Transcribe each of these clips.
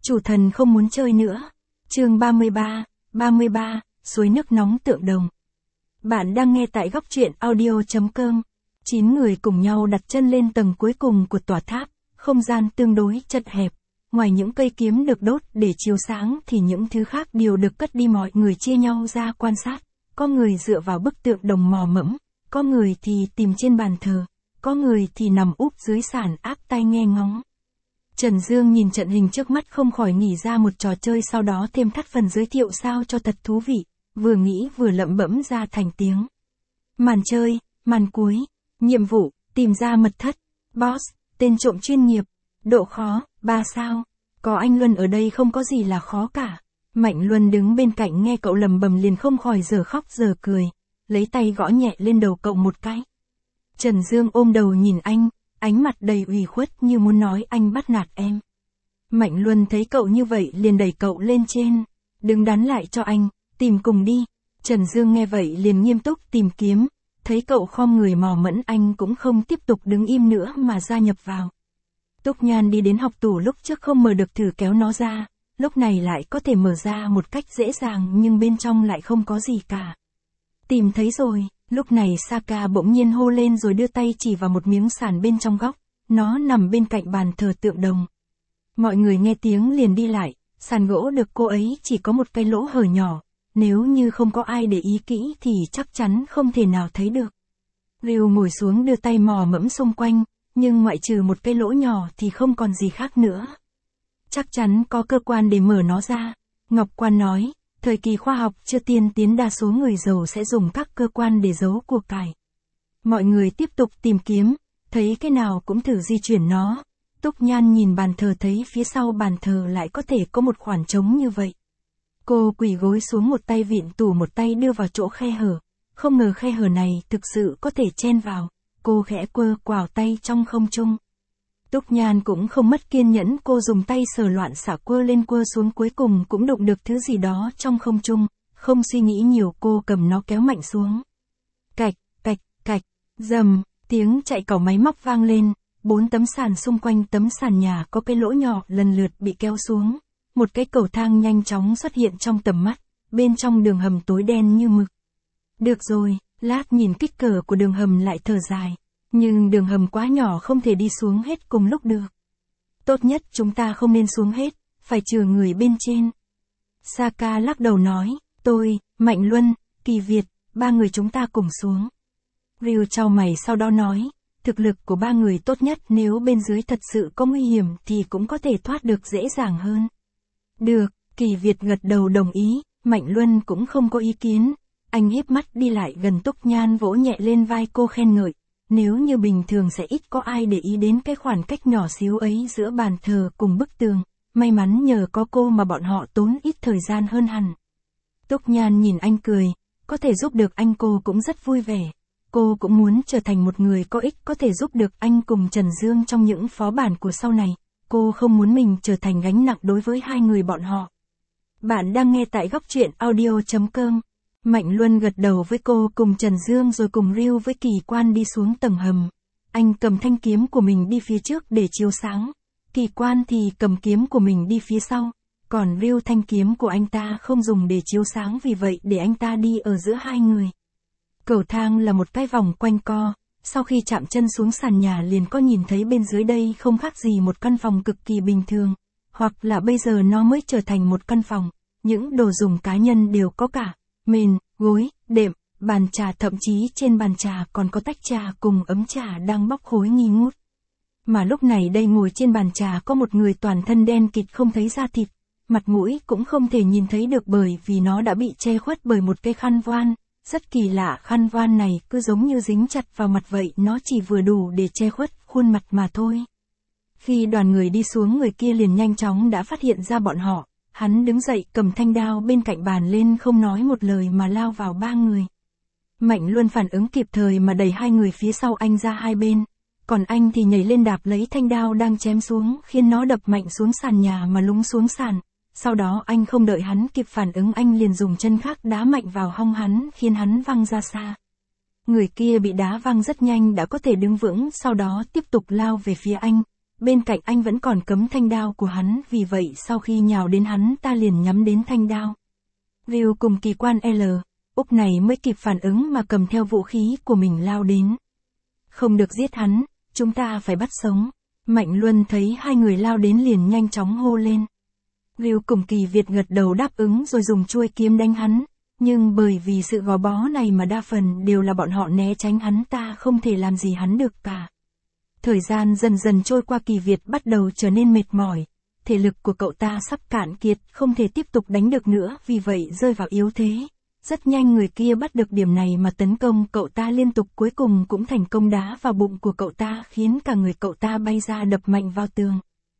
Chủ thần không muốn chơi nữa. Chương 33, suối nước nóng tượng đồng. Bạn đang nghe tại góc truyện audio.com. 9 người cùng nhau đặt chân lên tầng cuối cùng của tòa tháp, không gian tương đối chật hẹp. Ngoài những cây kiếm được đốt để chiếu sáng thì những thứ khác đều được cất đi, mọi người chia nhau ra quan sát. Có người dựa vào bức tượng đồng mò mẫm, có người thì tìm trên bàn thờ, có người thì nằm úp dưới sàn áp tai nghe ngóng. Trần Dương nhìn trận hình trước mắt không khỏi nghĩ ra một trò chơi, sau đó thêm thắt phần giới thiệu sao cho thật thú vị, vừa nghĩ vừa lẩm bẩm ra thành tiếng. Màn chơi, màn cuối, nhiệm vụ, tìm ra mật thất, boss, tên trộm chuyên nghiệp, độ khó, 3 sao, có anh Luân ở đây không có gì là khó cả. Mạnh Luân đứng bên cạnh nghe cậu lầm bầm liền không khỏi giờ khóc giờ cười, lấy tay gõ nhẹ lên đầu cậu một cái. Trần Dương ôm đầu nhìn anh, ánh mặt đầy ủy khuất như muốn nói anh bắt nạt em. Mạnh Luân thấy cậu như vậy liền đẩy cậu lên trên, đứng đắn lại cho anh, tìm cùng đi. Trần Dương nghe vậy liền nghiêm túc tìm kiếm, thấy cậu khom người mò mẫm anh cũng không tiếp tục đứng im nữa mà gia nhập vào. Túc Nhan đi đến học tủ lúc trước không mở được thử kéo nó ra, lúc này lại có thể mở ra một cách dễ dàng nhưng bên trong lại không có gì cả. Tìm thấy rồi, lúc này Saka bỗng nhiên hô lên rồi đưa tay chỉ vào một miếng sàn bên trong góc, nó nằm bên cạnh bàn thờ tượng đồng. Mọi người nghe tiếng liền đi lại, sàn gỗ được cô ấy chỉ có một cái lỗ hở nhỏ, nếu như không có ai để ý kỹ thì chắc chắn không thể nào thấy được. Ryu ngồi xuống đưa tay mò mẫm xung quanh, nhưng ngoại trừ một cái lỗ nhỏ thì không còn gì khác nữa. Chắc chắn có cơ quan để mở nó ra. Ngọc Quan nói, thời kỳ khoa học chưa tiên tiến đa số người giàu sẽ dùng các cơ quan để giấu của cải. Mọi người tiếp tục tìm kiếm, thấy cái nào cũng thử di chuyển nó. Túc Nhan nhìn bàn thờ thấy phía sau bàn thờ lại có thể có một khoảng trống như vậy. Cô quỳ gối xuống, một tay vịn tủ một tay đưa vào chỗ khe hở. Không ngờ khe hở này thực sự có thể chen vào. Cô khẽ quơ quào tay trong không trung. Túc Nhan cũng không mất kiên nhẫn, cô dùng tay sờ loạn xả quơ lên quơ xuống, cuối cùng cũng đụng được thứ gì đó trong không trung. Không suy nghĩ nhiều cô cầm nó kéo mạnh xuống. Cạch, cạch, cạch, rầm, tiếng chạy cẩu máy móc vang lên. 4 tấm sàn xung quanh tấm sàn nhà có cái lỗ nhỏ lần lượt bị kéo xuống. Một cái cầu thang nhanh chóng xuất hiện trong tầm mắt, bên trong đường hầm tối đen như mực. Được rồi, lát nhìn kích cỡ của đường hầm lại thở dài. Nhưng đường hầm quá nhỏ không thể đi xuống hết cùng lúc được. Tốt nhất chúng ta không nên xuống hết, phải trừ người bên trên. Saka lắc đầu nói, tôi, Mạnh Luân, Kỳ Việt, 3 người chúng ta cùng xuống. Ryu chau mày sau đó nói, thực lực của 3 người tốt nhất, nếu bên dưới thật sự có nguy hiểm thì cũng có thể thoát được dễ dàng hơn. Được, Kỳ Việt gật đầu đồng ý, Mạnh Luân cũng không có ý kiến. Anh híp mắt đi lại gần Túc Nhan vỗ nhẹ lên vai cô khen ngợi. Nếu như bình thường sẽ ít có ai để ý đến cái khoảng cách nhỏ xíu ấy giữa bàn thờ cùng bức tường, may mắn nhờ có cô mà bọn họ tốn ít thời gian hơn hẳn. Túc Nhan nhìn anh cười, có thể giúp được anh cô cũng rất vui vẻ. Cô cũng muốn trở thành một người có ích có thể giúp được anh cùng Trần Dương trong những phó bản của sau này. Cô không muốn mình trở thành gánh nặng đối với hai người bọn họ. Bạn đang nghe tại góc truyện audio.com. Mạnh Luân gật đầu với cô cùng Trần Dương rồi cùng Ryu với Kỳ Quan đi xuống tầng hầm. Anh cầm thanh kiếm của mình đi phía trước để chiếu sáng. Kỳ Quan thì cầm kiếm của mình đi phía sau. Còn Ryu thanh kiếm của anh ta không dùng để chiếu sáng, vì vậy để anh ta đi ở giữa hai người. Cầu thang là một cái vòng quanh co. Sau khi chạm chân xuống sàn nhà liền có nhìn thấy bên dưới đây không khác gì một căn phòng cực kỳ bình thường. Hoặc là bây giờ nó mới trở thành một căn phòng. Những đồ dùng cá nhân đều có cả. Mền, gối, đệm, bàn trà, thậm chí trên bàn trà còn có tách trà cùng ấm trà đang bốc khói nghi ngút. Mà lúc này đây ngồi trên bàn trà có một người toàn thân đen kịt không thấy da thịt, mặt mũi cũng không thể nhìn thấy được bởi vì nó đã bị che khuất bởi một cái khăn voan. Rất kỳ lạ, khăn voan này cứ giống như dính chặt vào mặt vậy, nó chỉ vừa đủ để che khuất khuôn mặt mà thôi. Khi đoàn người đi xuống, người kia liền nhanh chóng đã phát hiện ra bọn họ. Hắn đứng dậy cầm thanh đao bên cạnh bàn lên, không nói một lời mà lao vào 3 người. Mạnh Luân phản ứng kịp thời mà đẩy 2 người phía sau anh ra hai bên. Còn anh thì nhảy lên đạp lấy thanh đao đang chém xuống, khiến nó đập mạnh xuống sàn nhà mà lún xuống sàn. Sau đó anh không đợi hắn kịp phản ứng, anh liền dùng chân khác đá mạnh vào hông hắn, khiến hắn văng ra xa. Người kia bị đá văng rất nhanh đã có thể đứng vững, sau đó tiếp tục lao về phía anh. bên cạnh anh vẫn còn cấm thanh đao của hắn, vì vậy sau khi nhào đến hắn ta liền nhắm đến thanh đao. Ryu cùng kỳ quan L. Úc này mới kịp phản ứng mà cầm theo vũ khí của mình lao đến. Không được giết hắn, chúng ta phải bắt sống. Mạnh Luân thấy hai người lao đến liền nhanh chóng hô lên. Ryu cùng Kỳ Việt gật đầu đáp ứng rồi dùng chuôi kiếm đánh hắn, nhưng bởi vì sự gò bó này mà đa phần đều là bọn họ né tránh hắn ta không thể làm gì hắn được cả. Thời gian dần dần trôi qua, Kỳ Việt bắt đầu trở nên mệt mỏi, thể lực của cậu ta sắp cạn kiệt, không thể tiếp tục đánh được nữa, vì vậy rơi vào yếu thế. Rất nhanh người kia bắt được điểm này mà tấn công cậu ta liên tục, cuối cùng cũng thành công đá vào bụng của cậu ta khiến cả người cậu ta bay ra đập mạnh vào tường.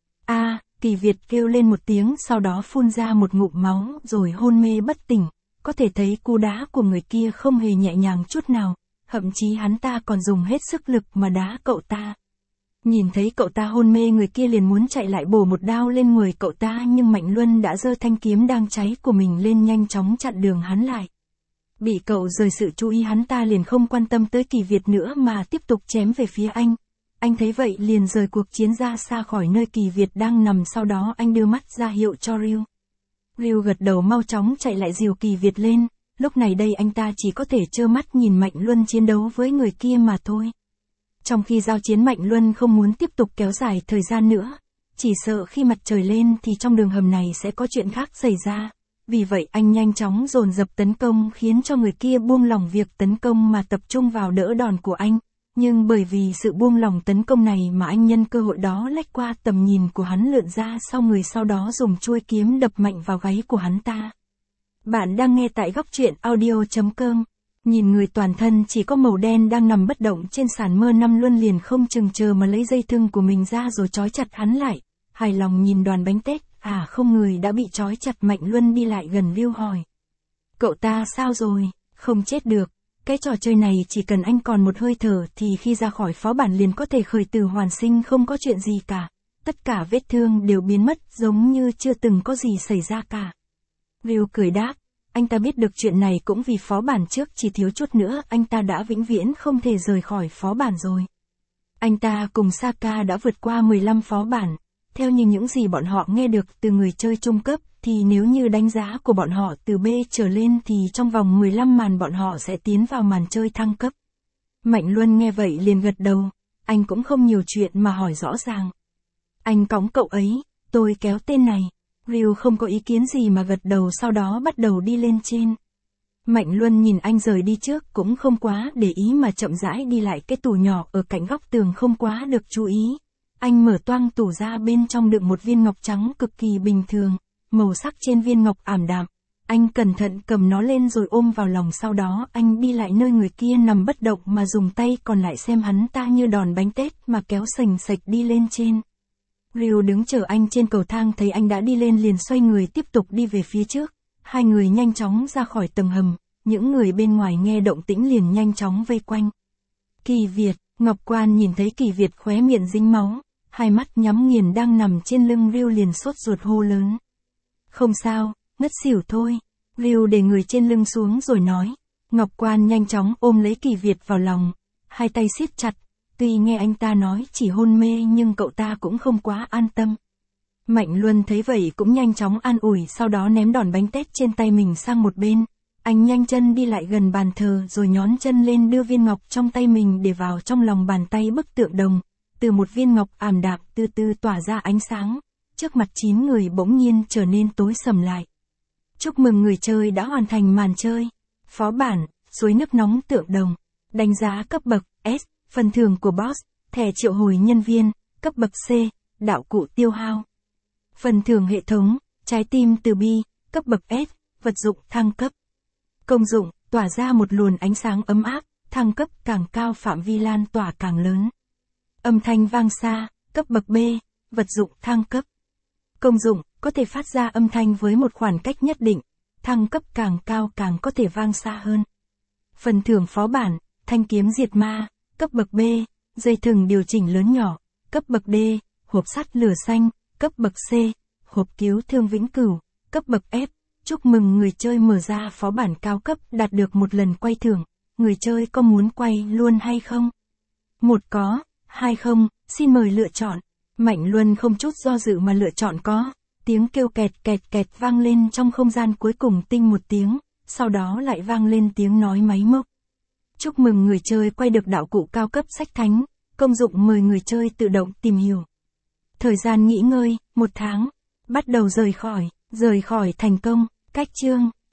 Kỳ Việt kêu lên một tiếng, sau đó phun ra một ngụm máu rồi hôn mê bất tỉnh. Có thể thấy cú đá của người kia không hề nhẹ nhàng chút nào, thậm chí hắn ta còn dùng hết sức lực mà đá cậu ta. Nhìn thấy cậu ta hôn mê, người kia liền muốn chạy lại bổ một đao lên người cậu ta, nhưng Mạnh Luân đã giơ thanh kiếm đang cháy của mình lên nhanh chóng chặn đường hắn lại. Bị cậu rời sự chú ý, hắn ta liền không quan tâm tới Kỳ Việt nữa mà tiếp tục chém về phía anh. Anh thấy vậy liền rời cuộc chiến ra xa khỏi nơi Kỳ Việt đang nằm, sau đó anh đưa mắt ra hiệu cho Ryu. Ryu gật đầu mau chóng chạy lại dìu Kỳ Việt lên, lúc này đây anh ta chỉ có thể trơ mắt nhìn Mạnh Luân chiến đấu với người kia mà thôi. Trong khi giao chiến, Mạnh Luân không muốn tiếp tục kéo dài thời gian nữa, chỉ sợ khi mặt trời lên thì trong đường hầm này sẽ có chuyện khác xảy ra. Vì vậy anh nhanh chóng dồn dập tấn công khiến cho người kia buông lỏng việc tấn công mà tập trung vào đỡ đòn của anh. Nhưng bởi vì sự buông lỏng tấn công này mà anh nhân cơ hội đó lách qua tầm nhìn của hắn, lượn ra sau người, sau đó dùng chuôi kiếm đập mạnh vào gáy của hắn ta. Bạn đang nghe tại Góc Truyện Audio.com. Nhìn người toàn thân chỉ có màu đen đang nằm bất động trên sàn mơ, Năm Luân liền không chừng chờ mà lấy dây thừng của mình ra rồi trói chặt hắn lại. Hài lòng nhìn đoàn bánh tét, không, người đã bị trói chặt. Mạnh Luân đi lại gần Ryu hỏi. Cậu ta sao rồi? Không chết được. Cái trò chơi này chỉ cần anh còn một hơi thở thì khi ra khỏi phó bản liền có thể khởi tử hoàn sinh, không có chuyện gì cả. Tất cả vết thương đều biến mất giống như chưa từng có gì xảy ra cả. Ryu cười đáp. Anh ta biết được chuyện này cũng vì phó bản trước, chỉ thiếu chút nữa anh ta đã vĩnh viễn không thể rời khỏi phó bản rồi. Anh ta cùng Saka đã vượt qua 15 phó bản. Theo như những gì bọn họ nghe được từ người chơi trung cấp, thì nếu như đánh giá của bọn họ từ B trở lên thì trong vòng 15 màn bọn họ sẽ tiến vào màn chơi thăng cấp. Mạnh Luân nghe vậy liền gật đầu, anh cũng không nhiều chuyện mà hỏi rõ ràng. Anh cõng cậu ấy, tôi kéo tên này. Ryu không có ý kiến gì mà gật đầu, sau đó bắt đầu đi lên trên. Mạnh Luân nhìn anh rời đi trước cũng không quá để ý mà chậm rãi đi lại cái tủ nhỏ ở cạnh góc tường không quá được chú ý. Anh mở toang tủ ra, bên trong đựng một viên ngọc trắng cực kỳ bình thường, màu sắc trên viên ngọc ảm đạm. Anh cẩn thận cầm nó lên rồi ôm vào lòng, sau đó anh đi lại nơi người kia nằm bất động mà dùng tay còn lại xem hắn ta như đòn bánh tét mà kéo sành sạch đi lên trên. Ryu đứng chờ anh trên cầu thang, thấy anh đã đi lên liền xoay người tiếp tục đi về phía trước. Hai người nhanh chóng ra khỏi tầng hầm, những người bên ngoài nghe động tĩnh liền nhanh chóng vây quanh. Kỳ Việt, Ngọc Quan nhìn thấy Kỳ Việt khóe miệng dính máu, hai mắt nhắm nghiền đang nằm trên lưng Ryu liền sốt ruột hô lớn. Không sao, ngất xỉu thôi. Ryu để người trên lưng xuống rồi nói. Ngọc Quan nhanh chóng ôm lấy Kỳ Việt vào lòng, hai tay siết chặt. Tuy nghe anh ta nói chỉ hôn mê nhưng cậu ta cũng không quá an tâm. Mạnh Luân thấy vậy cũng nhanh chóng an ủi, sau đó ném đòn bánh tét trên tay mình sang một bên. Anh nhanh chân đi lại gần bàn thờ rồi nhón chân lên đưa viên ngọc trong tay mình để vào trong lòng bàn tay bức tượng đồng. Từ một viên ngọc ảm đạm từ từ tỏa ra ánh sáng. Trước mặt 9 người bỗng nhiên trở nên tối sầm lại. Chúc mừng người chơi đã hoàn thành màn chơi. Phó bản, suối nước nóng tượng đồng. Đánh giá cấp bậc S. Phần thưởng của boss, thẻ triệu hồi nhân viên, cấp bậc C, đạo cụ tiêu hao. Phần thưởng hệ thống, trái tim từ bi, cấp bậc S, vật dụng thăng cấp. Công dụng, tỏa ra một luồng ánh sáng ấm áp, thăng cấp càng cao phạm vi lan tỏa càng lớn. Âm thanh vang xa, cấp bậc B, vật dụng thăng cấp. Công dụng, có thể phát ra âm thanh với một khoảng cách nhất định, thăng cấp càng cao càng có thể vang xa hơn. Phần thưởng phó bản, thanh kiếm diệt ma. Cấp bậc B, dây thừng điều chỉnh lớn nhỏ. Cấp bậc D, hộp sắt lửa xanh. Cấp bậc C, hộp cứu thương vĩnh cửu. Cấp bậc F, chúc mừng người chơi mở ra phó bản cao cấp đạt được một lần quay thưởng. Người chơi có muốn quay luôn hay không? 1 có, 2 không, xin mời lựa chọn. Mạnh Luân không chút do dự mà lựa chọn có. Tiếng kêu kẹt kẹt kẹt vang lên trong không gian, cuối cùng tinh một tiếng, sau đó lại vang lên tiếng nói máy móc. Chúc mừng người chơi quay được đạo cụ cao cấp sách thánh, công dụng mời người chơi tự động tìm hiểu. Thời gian nghỉ ngơi, 1 tháng. Bắt đầu rời khỏi thành công, cách chương.